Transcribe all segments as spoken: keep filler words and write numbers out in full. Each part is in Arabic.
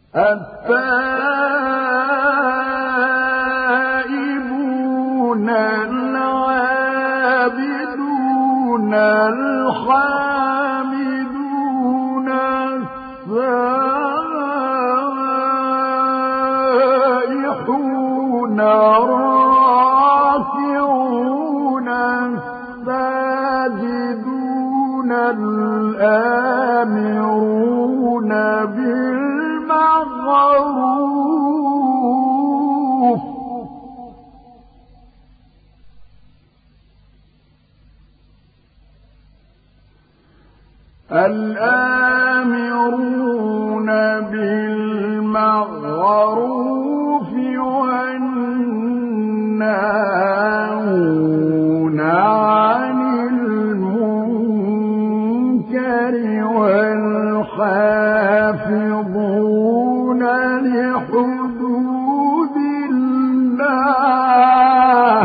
التائبون العابدون الحامدون السائحون الراكعون الساجدون الآمرون بالمعروف الآمرون بالمعروف والناهون عن المنكر والحافظون لحدود الله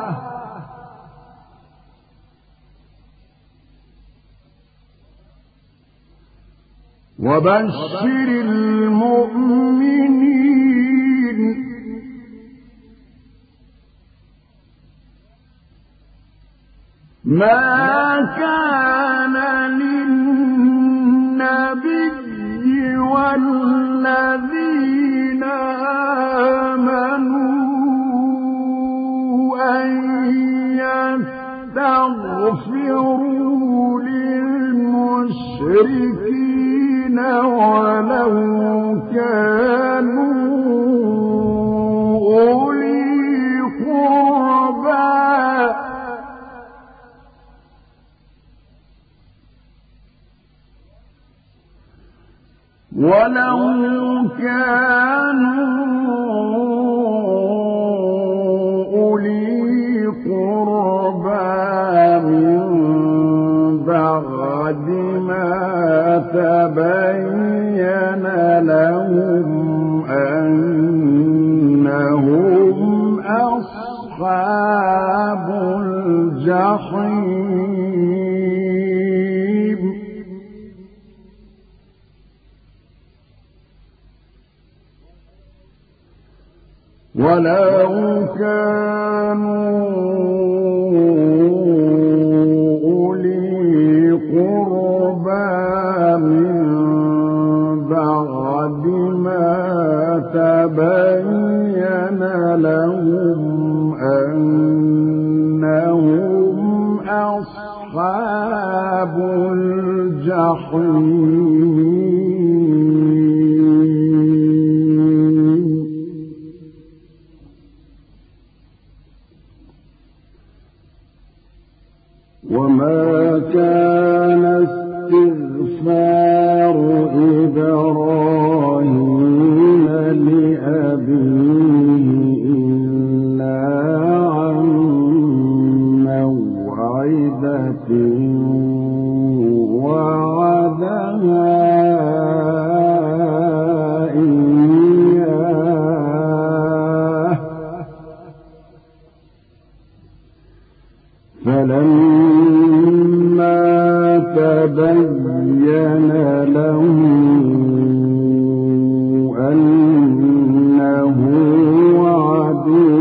وبشر المؤمنين ما كان للنبي والذين آمنوا أن يستغفروا للمشركين ولو كانوا أولي قربى ولو كانوا أولي قربى من بعد ما تبين لهم أنهم أصحاب الجحيم ولو كانوا أولي قربى من بعد ما تبين لهم أنهم أصحاب الجحيم وما كان استغفار إبراهيم لأبيه إلا عن موعدة وعدها إياه فلما تبين له أنه عدو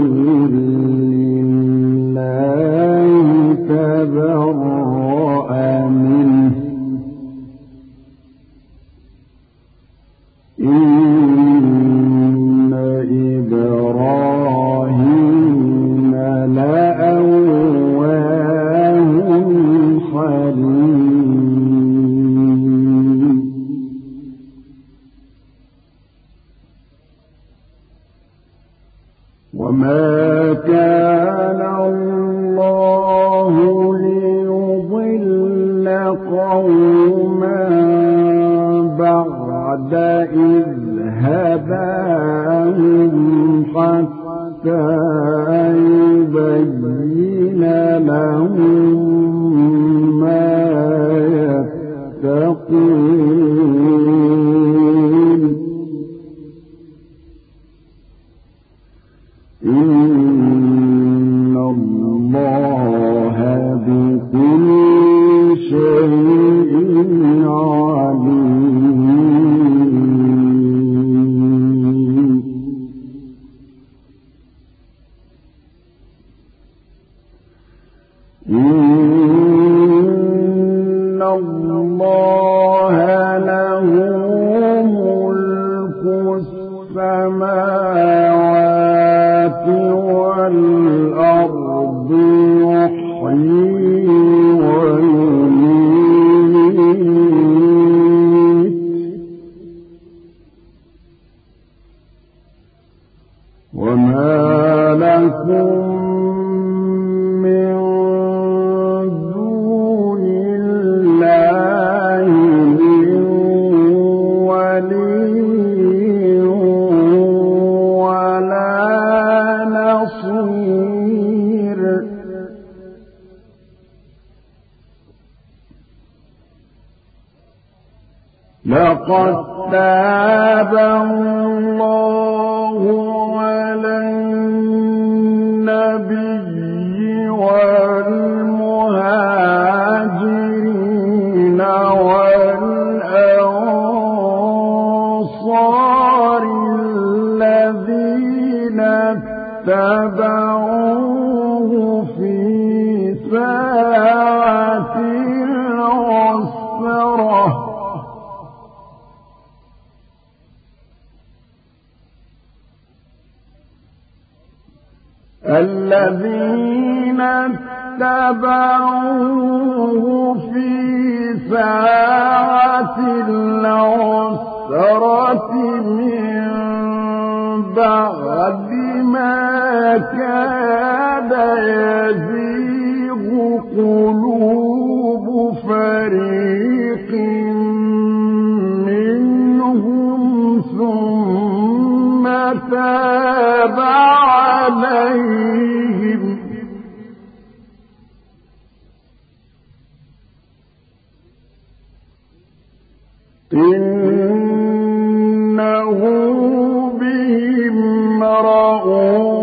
لله تبرأ منه إن إبراهيم لأواه حليم وما كان الله ليضل قوما بعد إذ هداهم حتى يبين لهم ما يتقون إن الله بكل شيء عليم لقد تاب الله على النبي والمهاجرين والأنصار الذين اتبعوه في ساعة العسرة الذين اتبعوه في ساعة العسرة من بعد ما كاد يزيغ قلوب فريق منهم ثم تاب عليهم إنه بهم رؤوف